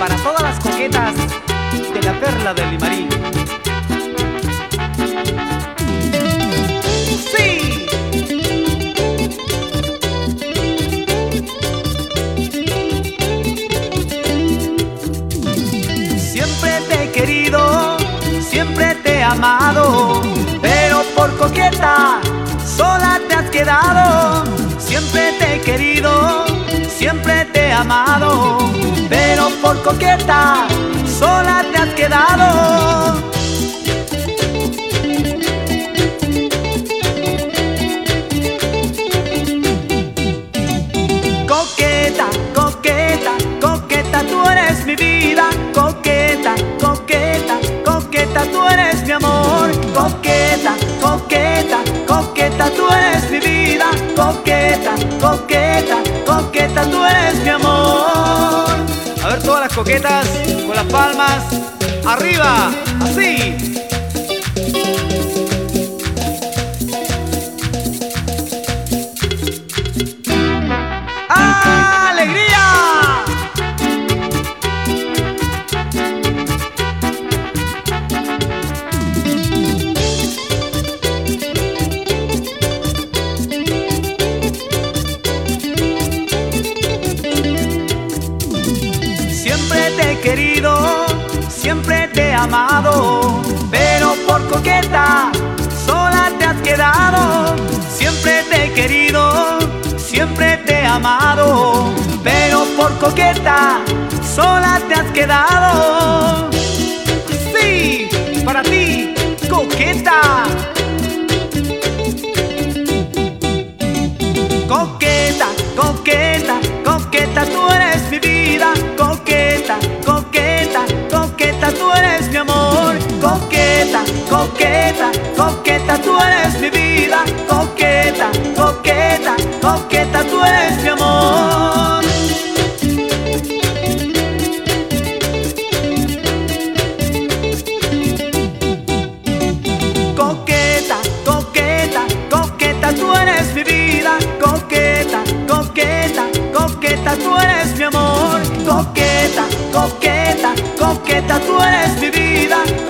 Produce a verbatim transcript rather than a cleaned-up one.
para todas las coquetas de la perla del Limarín. ¡Sí! Siempre te he querido, siempre te he amado, pero por coqueta sola te has quedado. Siempre te he querido, siempre te he amado, pero por coqueta sola te has quedado. Coqueta, coqueta, coqueta, tú eres mi vida. Coqueta, coqueta, coqueta, tú eres mi amor. Coqueta, coqueta, coqueta, tú eres mi vida. Coqueta, coqueta, coqueta, tú eres mi amor. A ver todas las coquetas con las palmas arriba, así. ¡Alegría! Siempre te he querido, siempre te he amado, pero por coqueta sola te has quedado. Siempre te he querido, siempre te he amado, pero por coqueta sola te has quedado. Sí, para ti, coqueta. Coqueta, coqueta, coqueta, tú eres mi vida. Coqueta, coqueta, coqueta, tú eres mi amor. Coqueta, coqueta, coqueta, tú eres mi vida. Coqueta, coqueta, coqueta, tú eres mi amor. Coqueta, coqueta, coqueta, tú eres mi vida. Coqueta, coqueta, coqueta, tú eres mi amor. Coqueta, coqueta, coqueta, tú eres mi vida.